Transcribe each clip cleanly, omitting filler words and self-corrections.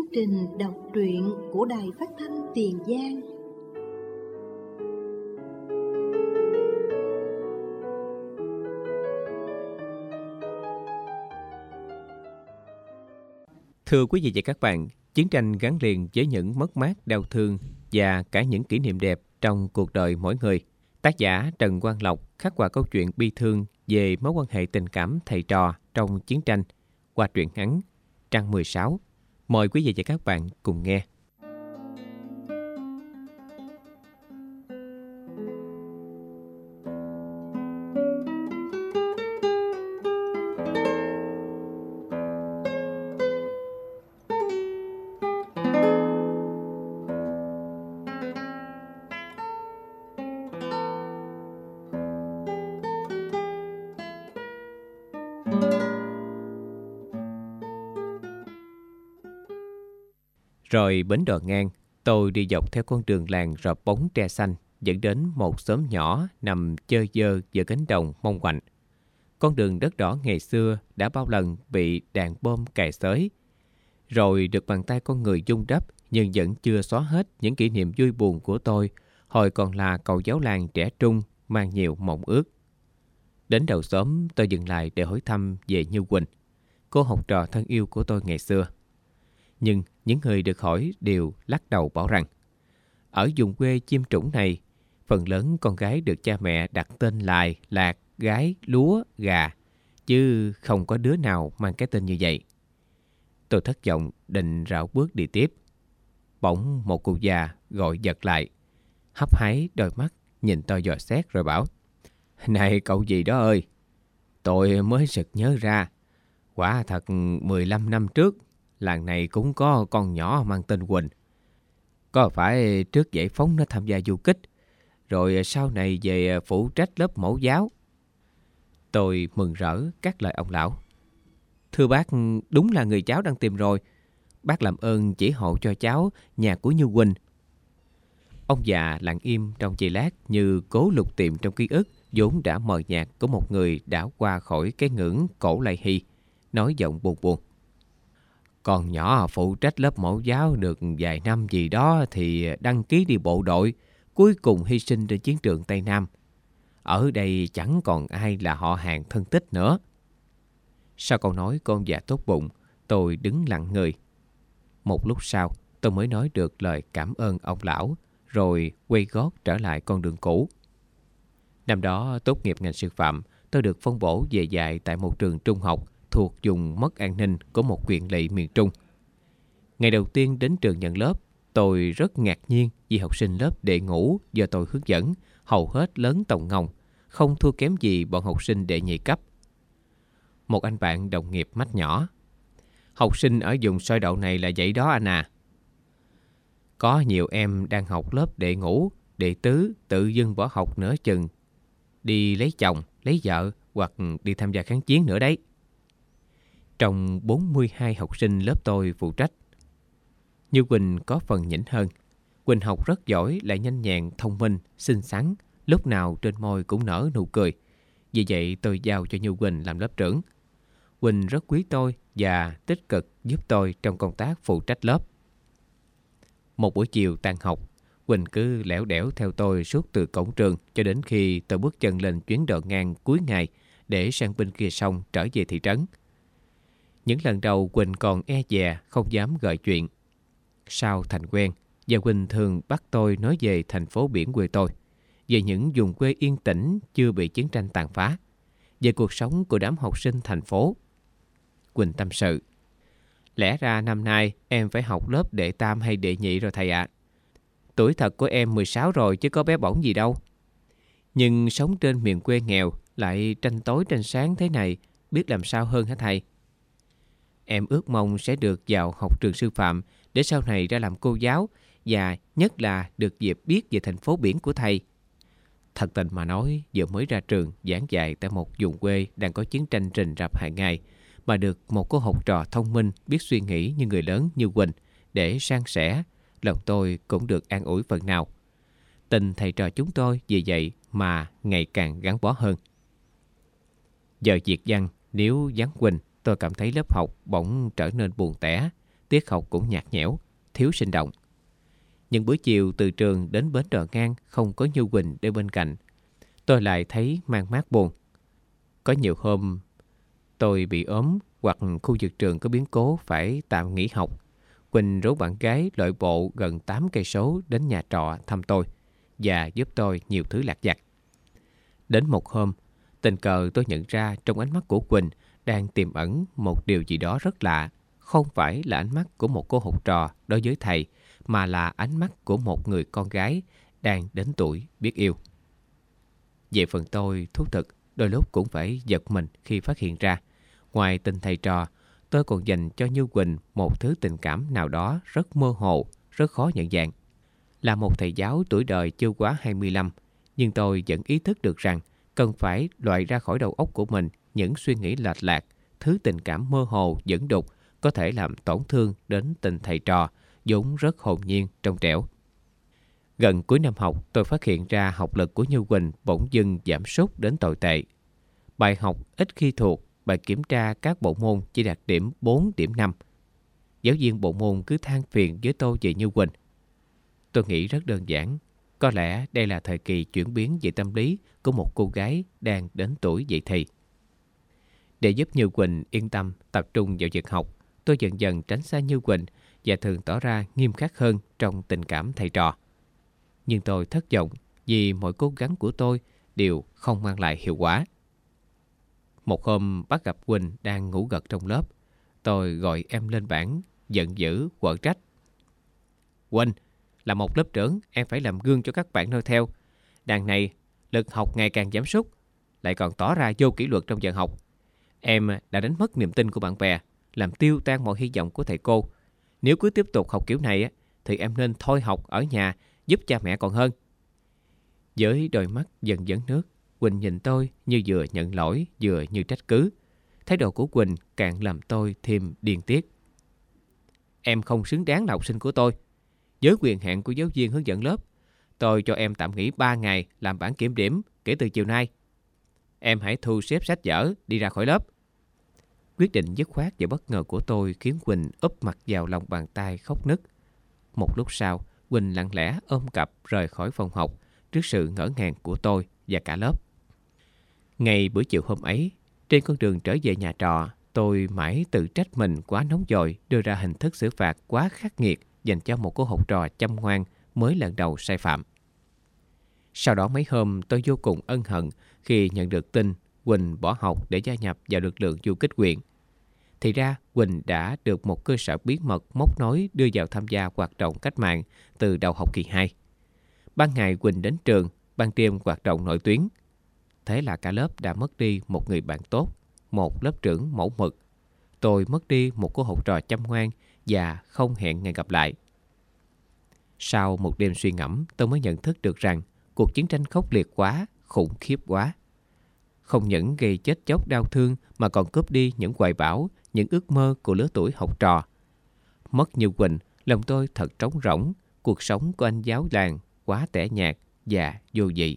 trình đọc truyện của Đài Phát thanh Tiền Giang. Thưa quý vị và các bạn, chiến tranh gắn liền với những mất mát đau thương và cả những kỷ niệm đẹp trong cuộc đời mỗi người. Tác giả Trần Quang Lộc khắc họa câu chuyện bi thương về mối quan hệ tình cảm thầy trò trong chiến tranh qua truyện ngắn Trăng 16. Mời quý vị và các bạn cùng nghe. Rồi bến đò ngang, tôi đi dọc theo con đường làng rợp bóng tre xanh dẫn đến một xóm nhỏ nằm chơ vơ giữa cánh đồng mông quạnh. Con đường đất đỏ ngày xưa đã bao lần bị đạn bom cày xới, rồi được bàn tay con người vun đắp, nhưng vẫn chưa xóa hết những kỷ niệm vui buồn của tôi hồi còn là cậu giáo làng trẻ trung mang nhiều mộng ước. Đến đầu xóm, tôi dừng lại để hỏi thăm về Như Quỳnh, cô học trò thân yêu của tôi ngày xưa. Nhưng những người được hỏi đều lắc đầu bảo rằng ở vùng quê chim trũng này, phần lớn con gái được cha mẹ đặt tên Lài, Lạc, Gái, Lúa, Gà, chứ không có đứa nào mang cái tên như vậy. Tôi thất vọng định rảo bước đi tiếp. Bỗng một cụ già gọi giật lại, hấp háy đôi mắt nhìn tôi dò xét rồi bảo: "Này cậu gì đó ơi, tôi mới sực nhớ ra, quả thật 15 năm trước làng này cũng có con nhỏ mang tên Quỳnh. Có phải trước giải phóng nó tham gia du kích, rồi sau này về phụ trách lớp mẫu giáo?" Tôi mừng rỡ cắt lời ông lão: "Thưa bác, đúng là người cháu đang tìm rồi. Bác làm ơn chỉ hộ cho cháu nhà của Như Quỳnh." Ông già lặng im trong giây lát như cố lục tìm trong ký ức vốn đã mờ nhạt của một người đã qua khỏi cái ngưỡng cổ lai hy, nói giọng buồn buồn: "Con nhỏ phụ trách lớp mẫu giáo được vài năm gì đó thì đăng ký đi bộ đội, cuối cùng hy sinh trên chiến trường Tây Nam. Ở đây chẳng còn ai là họ hàng thân tích nữa." Sau câu nói của ông già tốt bụng, tôi đứng lặng người. Một lúc sau, tôi mới nói được lời cảm ơn ông lão, rồi quay gót trở lại con đường cũ. Năm đó tốt nghiệp ngành sư phạm, tôi được phân bổ về dạy tại một trường trung học thuộc vùng mất an ninh của một huyện lỵ miền Trung. Ngày đầu tiên đến trường nhận lớp, tôi rất ngạc nhiên vì học sinh lớp đệ ngũ do tôi hướng dẫn hầu hết lớn tòng ngồng, không thua kém gì bọn học sinh đệ nhị cấp. Một anh bạn đồng nghiệp mách nhỏ: "Học sinh ở vùng soi đậu này là vậy đó anh à. Có nhiều em đang học lớp đệ ngũ, đệ tứ tự dưng bỏ học nửa chừng, đi lấy chồng, lấy vợ hoặc đi tham gia kháng chiến nữa đấy." Trong 42 học sinh lớp tôi phụ trách, Như Quỳnh có phần nhỉnh hơn. Quỳnh học rất giỏi, lại nhanh nhẹn, thông minh, xinh xắn, lúc nào trên môi cũng nở nụ cười. Vì vậy tôi giao cho Như Quỳnh làm lớp trưởng. Quỳnh rất quý tôi và tích cực giúp tôi trong công tác phụ trách lớp. Một buổi chiều tan học, Quỳnh cứ lẻo đẻo theo tôi suốt từ cổng trường cho đến khi tôi bước chân lên chuyến đò ngang cuối ngày để sang bên kia sông trở về thị trấn. Những lần đầu Quỳnh còn e dè, không dám gợi chuyện. Sau thành quen, và Quỳnh thường bắt tôi nói về thành phố biển quê tôi, về những vùng quê yên tĩnh chưa bị chiến tranh tàn phá, về cuộc sống của đám học sinh thành phố. Quỳnh tâm sự: "Lẽ ra năm nay em phải học lớp đệ tam hay đệ nhị rồi thầy ạ. Tuổi thật của em 16 rồi chứ có bé bỏng gì đâu. Nhưng sống trên miền quê nghèo lại tranh tối tranh sáng thế này, biết làm sao hơn hả thầy? Em ước mong sẽ được vào học trường sư phạm để sau này ra làm cô giáo, và nhất là được dịp biết về thành phố biển của thầy." Thật tình mà nói, vừa mới ra trường giảng dạy tại một vùng quê đang có chiến tranh rình rập hàng ngày, mà được một cô học trò thông minh biết suy nghĩ như người lớn như Quỳnh để san sẻ, lòng tôi cũng được an ủi phần nào. Tình thầy trò chúng tôi vì vậy mà ngày càng gắn bó hơn. Giờ việc văn, nếu vắng Quỳnh, tôi cảm thấy lớp học bỗng trở nên buồn tẻ. tiết học cũng nhạt nhẽo, thiếu sinh động. Những buổi chiều từ trường đến bến đò ngang không có Như Quỳnh để bên cạnh, tôi lại thấy mang mát buồn. Có nhiều hôm tôi bị ốm hoặc khu vực trường có biến cố phải tạm nghỉ học, Quỳnh rủ bạn gái lội bộ gần 8 cây số đến nhà trọ thăm tôi và giúp tôi nhiều thứ lặt vặt. Đến một hôm, tình cờ tôi nhận ra trong ánh mắt của Quỳnh đang tiềm ẩn một điều gì đó rất lạ. Không phải là ánh mắt của một cô học trò đối với thầy, mà là ánh mắt của một người con gái đang đến tuổi biết yêu. Về phần tôi, thú thực, đôi lúc cũng phải giật mình khi phát hiện ra, ngoài tình thầy trò, tôi còn dành cho Như Quỳnh một thứ tình cảm nào đó rất mơ hồ, rất khó nhận dạng. Là một thầy giáo tuổi đời chưa quá 25, nhưng tôi vẫn ý thức được rằng cần phải loại ra khỏi đầu óc của mình những suy nghĩ lệch lạc, thứ tình cảm mơ hồ dẫn đục có thể làm tổn thương đến tình thầy trò, vốn rất hồn nhiên trong trẻo. Gần cuối năm học, tôi phát hiện ra học lực của Như Quỳnh bỗng dưng giảm sút đến tồi tệ. Bài học ít khi thuộc, bài kiểm tra các bộ môn chỉ đạt điểm 4, điểm 5. Giáo viên bộ môn cứ than phiền với tôi về Như Quỳnh. Tôi nghĩ rất đơn giản, có lẽ đây là thời kỳ chuyển biến về tâm lý của một cô gái đang đến tuổi dậy thì. Để giúp Như Quỳnh yên tâm tập trung vào việc học, tôi dần dần tránh xa Như Quỳnh và thường tỏ ra nghiêm khắc hơn trong tình cảm thầy trò. Nhưng tôi thất vọng vì mọi cố gắng của tôi đều không mang lại hiệu quả. Một hôm bắt gặp Quỳnh đang ngủ gật trong lớp, tôi gọi em lên bảng, giận dữ quở trách. Quỳnh, là một lớp trưởng, em phải làm gương cho các bạn noi theo. Đằng này, lực học ngày càng giảm sút, lại còn tỏ ra vô kỷ luật trong giờ học. Em đã đánh mất niềm tin của bạn bè, làm tiêu tan mọi hy vọng của thầy cô. Nếu cứ tiếp tục học kiểu này thì em nên thôi học ở nhà giúp cha mẹ còn hơn. Với đôi mắt dần dấn nước, Quỳnh nhìn tôi như vừa nhận lỗi vừa như trách cứ. Thái độ của Quỳnh càng làm tôi thêm điên tiết. Em không xứng đáng là học sinh của tôi. Với quyền hạn của giáo viên hướng dẫn lớp, tôi cho em tạm nghỉ 3 ngày làm bản kiểm điểm kể từ chiều nay. Em hãy thu xếp sách vở đi ra khỏi lớp. Quyết định dứt khoát và bất ngờ của tôi khiến Quỳnh úp mặt vào lòng bàn tay khóc nức. Một lúc sau, Quỳnh lặng lẽ ôm cặp rời khỏi phòng học trước sự ngỡ ngàng của tôi và cả lớp. Ngày buổi chiều hôm ấy, trên con đường trở về nhà trọ, tôi mãi tự trách mình quá nóng vội đưa ra hình thức xử phạt quá khắc nghiệt dành cho một cô học trò chăm ngoan mới lần đầu sai phạm. Sau đó mấy hôm tôi vô cùng ân hận khi nhận được tin Quỳnh bỏ học để gia nhập vào lực lượng du kích huyện. Thì ra Quỳnh đã được một cơ sở bí mật móc nối đưa vào tham gia hoạt động cách mạng từ đầu học kỳ 2. Ban ngày Quỳnh đến trường, ban đêm hoạt động nội tuyến. Thế là cả lớp đã mất đi một người bạn tốt, một lớp trưởng mẫu mực. Tôi mất đi một cô học trò chăm ngoan và không hẹn ngày gặp lại. Sau một đêm suy ngẫm, tôi mới nhận thức được rằng cuộc chiến tranh khốc liệt quá, khủng khiếp quá. Không những gây chết chóc đau thương mà còn cướp đi những hoài bão, những ước mơ của lứa tuổi học trò. Mất Như Quỳnh, lòng tôi thật trống rỗng, cuộc sống của anh giáo làng quá tẻ nhạt và vô vị.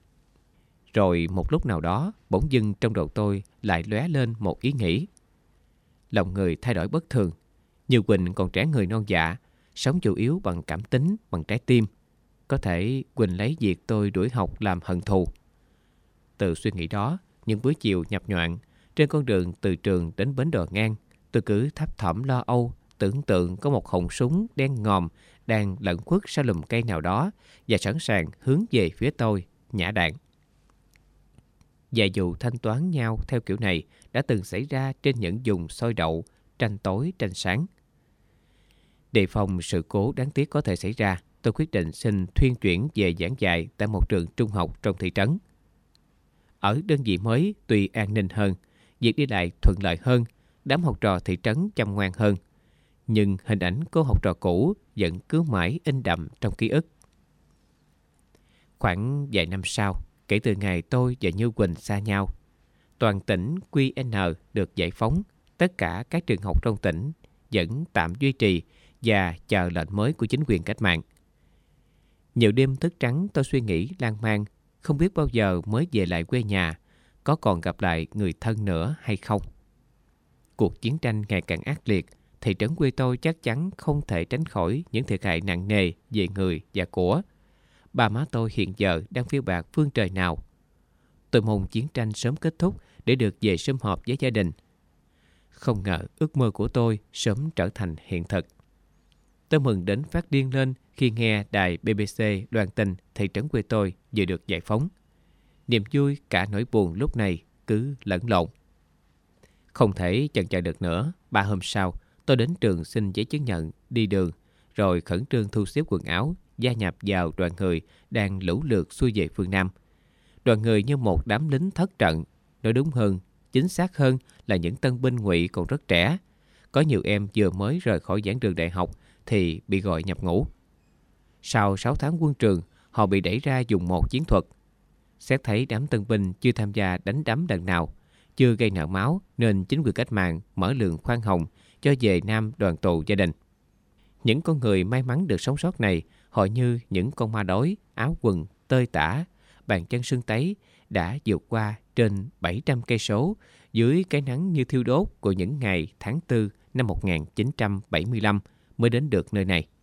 Rồi một lúc nào đó, bỗng dưng trong đầu tôi lại lóe lên một ý nghĩ. Lòng người thay đổi bất thường. Như Quỳnh còn trẻ người non dạ, sống chủ yếu bằng cảm tính, bằng trái tim. Có thể Quỳnh lấy việc tôi đuổi học làm hận thù. Từ suy nghĩ đó, những buổi chiều nhập nhoạng, trên con đường từ trường đến bến đò ngang, tôi cứ thấp thỏm lo âu, tưởng tượng có một họng súng đen ngòm đang lẩn khuất sau lùm cây nào đó và sẵn sàng hướng về phía tôi, nhả đạn. Và dù thanh toán nhau theo kiểu này đã từng xảy ra trên những vùng sôi đậu, tranh tối tranh sáng. Đề phòng sự cố đáng tiếc có thể xảy ra, tôi quyết định xin thuyên chuyển về giảng dạy tại một trường trung học trong thị trấn. Ở đơn vị mới tuy an ninh hơn, việc đi lại thuận lợi hơn, đám học trò thị trấn chăm ngoan hơn. Nhưng hình ảnh cô học trò cũ vẫn cứ mãi in đậm trong ký ức. Khoảng vài năm sau, kể từ ngày tôi và Như Quỳnh xa nhau, toàn tỉnh QN được giải phóng, tất cả các trường học trong tỉnh vẫn tạm duy trì và chờ lệnh mới của chính quyền cách mạng. Nhiều đêm thức trắng tôi suy nghĩ lan man, không biết bao giờ mới về lại quê nhà, có còn gặp lại người thân nữa hay không. Cuộc chiến tranh ngày càng ác liệt, thị trấn quê tôi chắc chắn không thể tránh khỏi những thiệt hại nặng nề về người và của. Ba má tôi hiện giờ đang phiêu bạt phương trời nào. Tôi mong chiến tranh sớm kết thúc để được về sum họp với gia đình. Không ngờ ước mơ của tôi sớm trở thành hiện thực. Tôi mừng đến phát điên lên khi nghe đài BBC loan tin thị trấn quê tôi vừa được giải phóng. Niềm vui cả nỗi buồn lúc này cứ lẫn lộn. Không thể chần chờ được nữa, 3 hôm sau tôi đến trường xin giấy chứng nhận đi đường, rồi khẩn trương thu xếp quần áo, gia nhập vào đoàn người đang lũ lượt xuôi về phương Nam. Đoàn người như một đám lính thất trận, nói đúng hơn, chính xác hơn là những tân binh ngụy còn rất trẻ. Có nhiều em vừa mới rời khỏi giảng đường đại học thì bị gọi nhập ngũ. Sau 6 tháng quân trường, họ bị đẩy ra dùng một chiến thuật. Xét thấy đám tân binh chưa tham gia đánh đấm lần nào, chưa gây nợ máu, nên chính quyền cách mạng mở lượng khoan hồng cho về Nam đoàn tụ gia đình. Những con người may mắn được sống sót này, họ như những con ma đói, áo quần tơi tả, bàn chân sưng tấy, đã vượt qua trên 700 cây số dưới cái nắng như thiêu đốt của những ngày tháng 4 năm 1975 mới đến được nơi này.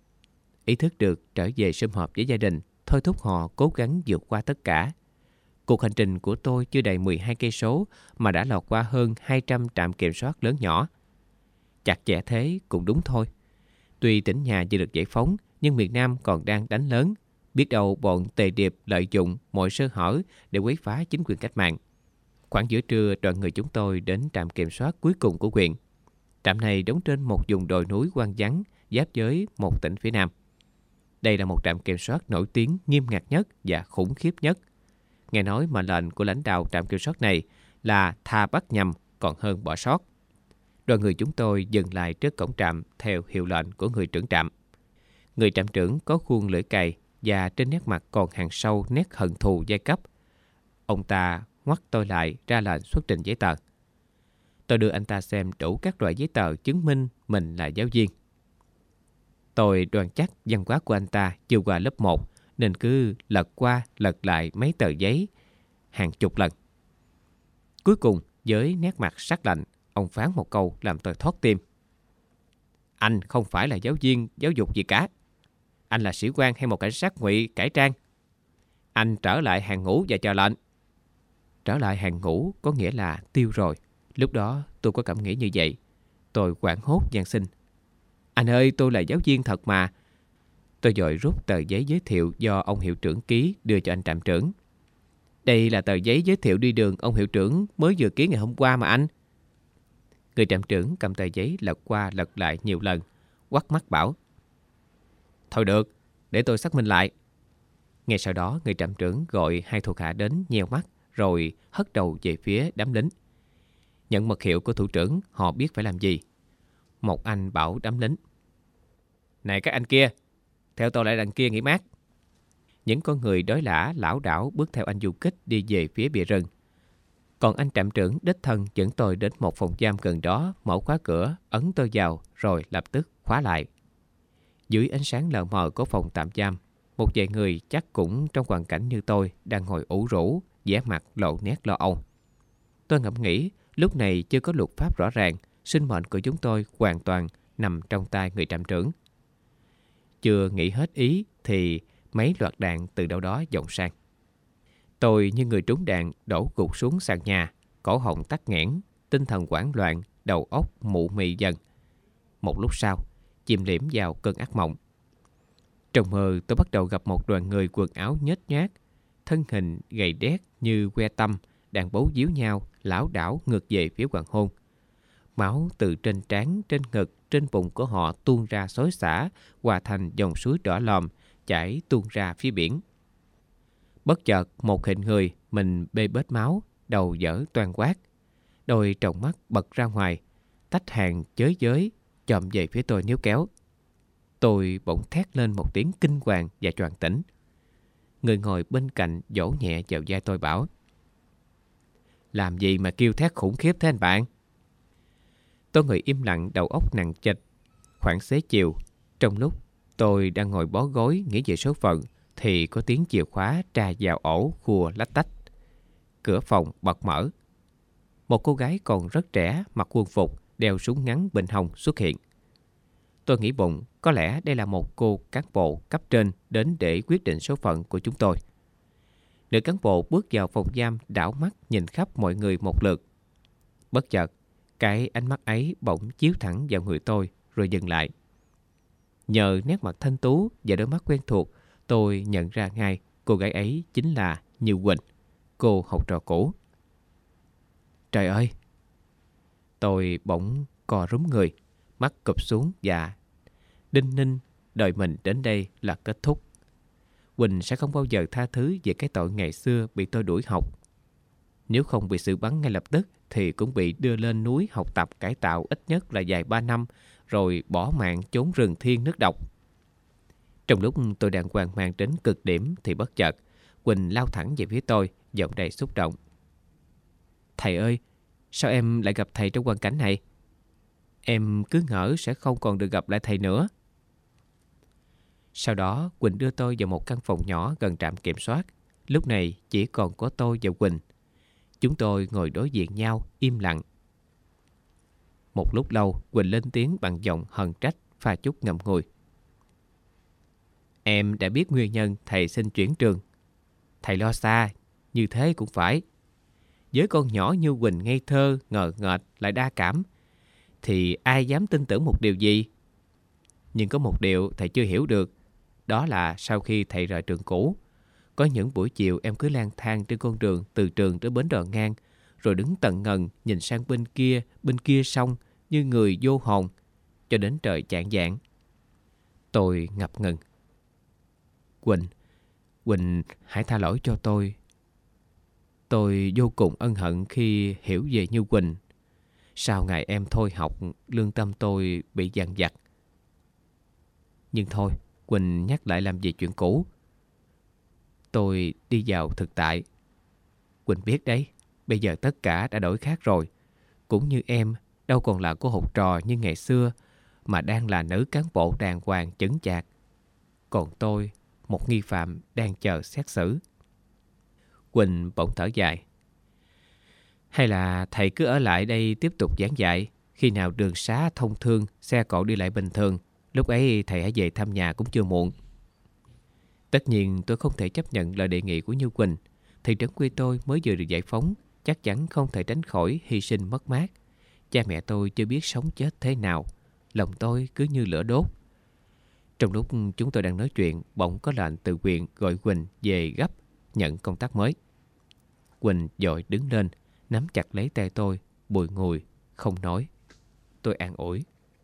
Ý thức được trở về sum họp với gia đình thôi thúc họ cố gắng vượt qua tất cả. Cuộc hành trình của tôi chưa đầy 12 cây số mà đã lọt qua hơn 200 trạm kiểm soát lớn nhỏ. Chặt chẽ thế cũng đúng thôi. Tuy tỉnh nhà vừa được giải phóng, nhưng miền Nam còn đang đánh lớn. Biết đâu bọn tề điệp lợi dụng mọi sơ hở để quấy phá chính quyền cách mạng. Khoảng giữa trưa, đoàn người chúng tôi đến trạm kiểm soát cuối cùng của huyện. Trạm này đóng trên một vùng đồi núi hoang vắng, giáp với một tỉnh phía Nam. Đây là một trạm kiểm soát nổi tiếng, nghiêm ngặt nhất và khủng khiếp nhất. Nghe nói mệnh lệnh của lãnh đạo trạm kiểm soát này là tha bắt nhầm còn hơn bỏ sót. Đoàn người chúng tôi dừng lại trước cổng trạm theo hiệu lệnh của người trưởng trạm. Người trạm trưởng có khuôn lưỡi cày và trên nét mặt còn hằn sâu nét hận thù giai cấp. Ông ta ngoắt tôi lại ra lệnh xuất trình giấy tờ. Tôi đưa anh ta xem đủ các loại giấy tờ chứng minh mình là giáo viên. Tôi đoán chắc văn hóa của anh ta chưa qua lớp 1 nên cứ lật qua lật lại mấy tờ giấy hàng chục lần. Cuối cùng với nét mặt sắc lạnh, ông phán một câu làm tôi thót tim. Anh không phải là giáo viên giáo dục gì cả. Anh là sĩ quan hay một cảnh sát ngụy cải trang. Anh trở lại hàng ngũ và chờ lệnh. Trở lại hàng ngũ có nghĩa là tiêu rồi. Lúc đó tôi có cảm nghĩ như vậy. Tôi hoảng hốt van xin. Anh ơi, tôi là giáo viên thật mà. Tôi vội rút tờ giấy giới thiệu do ông hiệu trưởng ký đưa cho anh trạm trưởng. Đây là tờ giấy giới thiệu đi đường ông hiệu trưởng mới vừa ký ngày hôm qua mà anh. Người trạm trưởng cầm tờ giấy lật qua lật lại nhiều lần, quắt mắt bảo. Thôi được, để tôi xác minh lại. Ngay sau đó, người trạm trưởng gọi 2 thuộc hạ đến nheo mắt rồi hất đầu về phía đám lính. Nhận mật hiệu của thủ trưởng, họ biết phải làm gì. Một anh bảo đám lính. Này các anh kia, theo tôi lại đằng kia nghỉ mát. Những con người đói lả lảo đảo bước theo anh du kích đi về phía bìa rừng. Còn anh trạm trưởng đích thân dẫn tôi đến một phòng giam gần đó, mở khóa cửa, ấn tôi vào rồi lập tức khóa lại. Dưới ánh sáng lờ mờ của phòng tạm giam, một vài người chắc cũng trong hoàn cảnh như tôi đang ngồi ủ rũ, vẻ mặt lộ nét lo âu. Tôi ngẫm nghĩ lúc này chưa có luật pháp rõ ràng, sinh mệnh của chúng tôi hoàn toàn nằm trong tay người trạm trưởng. Chưa nghĩ hết ý thì mấy loạt đạn từ đâu đó vọng sang. Tôi như người trúng đạn đổ gục xuống sàn nhà, cổ họng tắc nghẽn, tinh thần hoảng loạn, đầu óc mụ mị dần. Một lúc sau, chìm liễm vào cơn ác mộng. Trong mơ tôi bắt đầu gặp một đoàn người quần áo nhếch nhác, thân hình gầy đét như que tăm, đang bấu víu nhau, lảo đảo ngược về phía hoàng hôn. Máu từ trên trán, trên ngực, trên bụng của họ tuôn ra xối xả, hòa thành dòng suối đỏ lòm, chảy tuôn ra phía biển. Bất chợt một hình người, mình bê bết máu, đầu dở toang quát, đôi tròng mắt bật ra ngoài, tách hàng chới giới, chồm về phía tôi níu kéo. Tôi bỗng thét lên một tiếng kinh hoàng và choàng tỉnh. Người ngồi bên cạnh vỗ nhẹ vào vai tôi bảo. Làm gì mà kêu thét khủng khiếp thế anh bạn? Tôi ngồi im lặng, đầu óc nặng trịch. Khoảng xế chiều, trong lúc tôi đang ngồi bó gối nghĩ về số phận, thì có tiếng chìa khóa tra vào ổ khua lách tách. Cửa phòng bật mở. Một cô gái còn rất trẻ, mặc quân phục, đeo súng ngắn bên hông xuất hiện. Tôi nghĩ bụng có lẽ đây là một cô cán bộ cấp trên đến để quyết định số phận của chúng tôi. Nữ cán bộ bước vào phòng giam, đảo mắt nhìn khắp mọi người một lượt. Bất chợt, cái ánh mắt ấy bỗng chiếu thẳng vào người tôi rồi dừng lại. Nhờ nét mặt thanh tú và đôi mắt quen thuộc, tôi nhận ra ngay cô gái ấy chính là Như Quỳnh, cô học trò cũ. Trời ơi! Tôi bỗng co rúm người, mắt cụp xuống và đinh ninh đời mình đến đây là kết thúc. Quỳnh sẽ không bao giờ tha thứ về cái tội ngày xưa bị tôi đuổi học. Nếu không bị xử bắn ngay lập tức thì cũng bị đưa lên núi học tập cải tạo ít nhất là vài 3 năm, rồi bỏ mạng trốn rừng thiên nước độc. Trong lúc tôi đang hoang mang đến cực điểm thì bất chợt Quỳnh lao thẳng về phía tôi, giọng đầy xúc động. Thầy ơi, sao em lại gặp thầy trong hoàn cảnh này? Em cứ ngỡ sẽ không còn được gặp lại thầy nữa. Sau đó Quỳnh đưa tôi vào một căn phòng nhỏ gần trạm kiểm soát. Lúc này chỉ còn có tôi và Quỳnh. Chúng tôi ngồi đối diện nhau im lặng. Một lúc lâu Quỳnh lên tiếng bằng giọng hờn trách pha chút ngậm ngùi. Em đã biết nguyên nhân thầy xin chuyển trường. Thầy lo xa, như thế cũng phải. Với con nhỏ như Quỳnh ngây thơ, ngờ nghệch lại đa cảm, thì ai dám tin tưởng một điều gì? Nhưng có một điều thầy chưa hiểu được. Đó là sau khi thầy rời trường cũ, có những buổi chiều em cứ lang thang trên con đường từ trường tới bến đò ngang, rồi đứng tận ngần nhìn sang bên kia sông như người vô hồn, cho đến trời chạng vạng. Tôi ngập ngừng. Quỳnh, hãy tha lỗi cho tôi. Tôi vô cùng ân hận khi hiểu về Như Quỳnh. Sau ngày em thôi học, lương tâm tôi bị dằn vặt. Nhưng thôi, Quỳnh nhắc lại làm gì chuyện cũ. Tôi đi vào thực tại. Quỳnh biết đấy, bây giờ tất cả đã đổi khác rồi. Cũng như em, đâu còn là cô học trò như ngày xưa, mà đang là nữ cán bộ đàng hoàng chững chạc. Còn tôi, một nghi phạm đang chờ xét xử. Quỳnh bỗng thở dài. Hay là thầy cứ ở lại đây tiếp tục giảng dạy. Khi nào đường xá thông thương, xe cộ đi lại bình thường, lúc ấy thầy hãy về thăm nhà cũng chưa muộn. Tất nhiên tôi không thể chấp nhận lời đề nghị của Như Quỳnh. Thị trấn quê tôi mới vừa được giải phóng, chắc chắn không thể tránh khỏi hy sinh mất mát. Cha mẹ tôi chưa biết sống chết thế nào, lòng tôi cứ như lửa đốt. Trong lúc chúng tôi đang nói chuyện, bỗng có lệnh từ huyện gọi Quỳnh về gấp nhận công tác mới. Quỳnh vội đứng lên, nắm chặt lấy tay tôi, bùi ngùi, không nói. Tôi an ủi.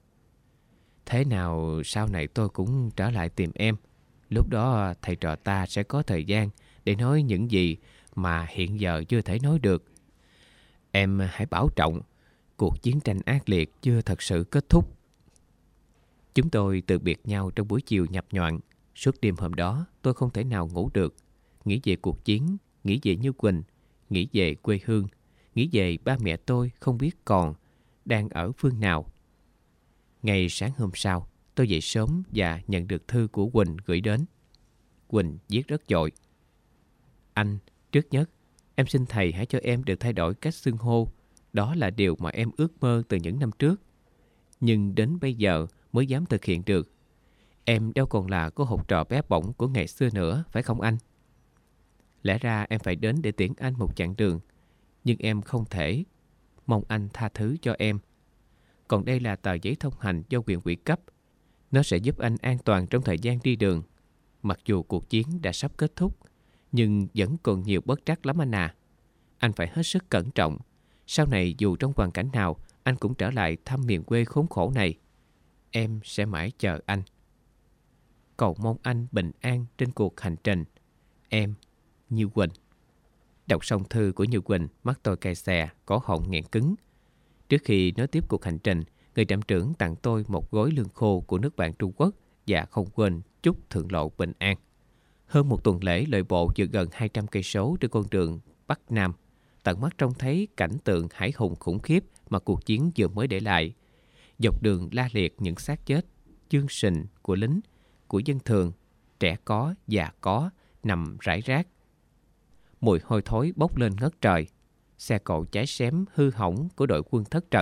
Thế nào sau này tôi cũng trở lại tìm em. Lúc đó thầy trò ta sẽ có thời gian để nói những gì mà hiện giờ chưa thể nói được. Em hãy bảo trọng, cuộc chiến tranh ác liệt chưa thật sự kết thúc. Chúng tôi từ biệt nhau trong buổi chiều nhập nhoạng. Suốt đêm hôm đó tôi không thể nào ngủ được. Nghĩ về cuộc chiến, nghĩ về Như Quỳnh, nghĩ về quê hương, nghĩ về ba mẹ tôi không biết còn đang ở phương nào. Ngày sáng hôm sau, tôi dậy sớm và nhận được thư của Quỳnh gửi đến. Quỳnh viết rất vội. Anh, trước nhất, em xin thầy hãy cho em được thay đổi cách xưng hô. Đó là điều mà em ước mơ từ những năm trước. Nhưng đến bây giờ mới dám thực hiện được. Em đâu còn là cô học trò bé bỏng của ngày xưa nữa, phải không anh? Lẽ ra em phải đến để tiễn anh một chặng đường, nhưng em không thể. Mong anh tha thứ cho em. Còn đây là tờ giấy thông hành do huyện ủy cấp. Nó sẽ giúp anh an toàn trong thời gian đi đường. Mặc dù cuộc chiến đã sắp kết thúc, nhưng vẫn còn nhiều bất trắc lắm anh à. Anh phải hết sức cẩn trọng. Sau này dù trong hoàn cảnh nào, anh cũng trở lại thăm miền quê khốn khổ này. Em sẽ mãi chờ anh. Cầu mong anh bình an trên cuộc hành trình. Em, Như Quỳnh. Đọc xong thư của Như Quỳnh, mắt tôi cay xè, cổ họng nghẹn cứng. Trước khi nói tiếp cuộc hành trình, người trạm trưởng tặng tôi một gói lương khô của nước bạn Trung Quốc và không quên chúc thượng lộ bình an. Hơn một tuần lễ lội bộ vượt gần 200 cây số trên con đường Bắc Nam, tận mắt trông thấy cảnh tượng hãi hùng khủng khiếp mà cuộc chiến vừa mới để lại. Dọc đường la liệt những xác chết, chương sình của lính, của dân thường, trẻ có, già có, nằm rải rác. Mùi hôi thối bốc lên ngất trời. Xe cộ cháy xém hư hỏng của đội quân thất trận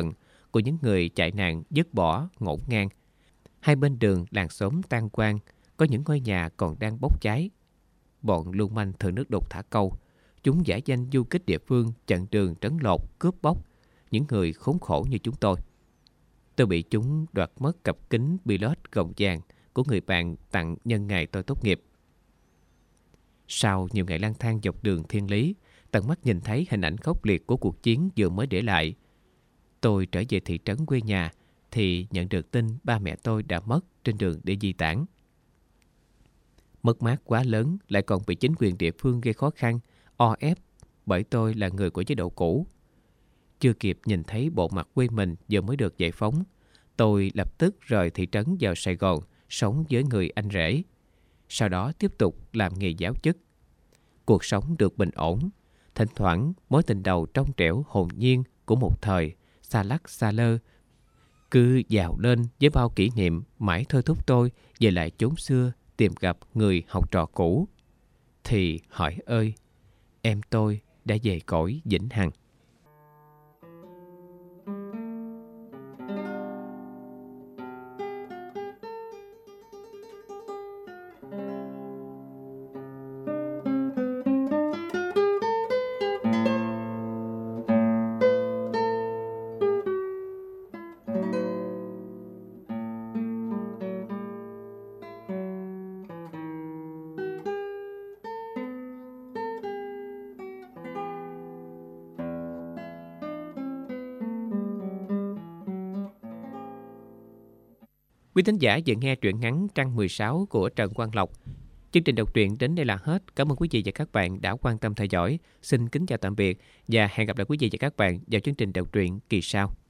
của những người chạy nạn dứt bỏ ngổn ngang. Hai bên đường làng xóm tan quang, có những ngôi nhà còn đang bốc cháy. Bọn lưu manh thừa nước đục thả câu. Chúng giả danh du kích địa phương chặn đường trấn lột, cướp bóc những người khốn khổ như chúng tôi. Tôi bị chúng đoạt mất cặp kính Pilot gọng vàng của người bạn tặng nhân ngày tôi tốt nghiệp. Sau nhiều ngày lang thang dọc đường thiên lý, tận mắt nhìn thấy hình ảnh khốc liệt của cuộc chiến vừa mới để lại. Tôi trở về thị trấn quê nhà thì nhận được tin ba mẹ tôi đã mất trên đường để di tản. Mất mát quá lớn lại còn bị chính quyền địa phương gây khó khăn, o ép bởi tôi là người của chế độ cũ. Chưa kịp nhìn thấy bộ mặt quê mình vừa mới được giải phóng, tôi lập tức rời thị trấn vào Sài Gòn sống với người anh rể. Sau đó tiếp tục làm nghề giáo chức. Cuộc sống được bình ổn. Thỉnh thoảng mối tình đầu trong trẻo hồn nhiên của một thời xa lắc xa lơ cứ dào lên với bao kỷ niệm mãi thôi thúc tôi về lại chốn xưa tìm gặp người học trò cũ. Thì hỏi ơi, em tôi đã về cõi vĩnh hằng. Quý thính giả vừa nghe truyện ngắn Trăng 16 của Trần Quang Lộc. Chương trình đọc truyện đến đây là hết. Cảm ơn quý vị và các bạn đã quan tâm theo dõi. Xin kính chào tạm biệt và hẹn gặp lại quý vị và các bạn vào chương trình đọc truyện kỳ sau.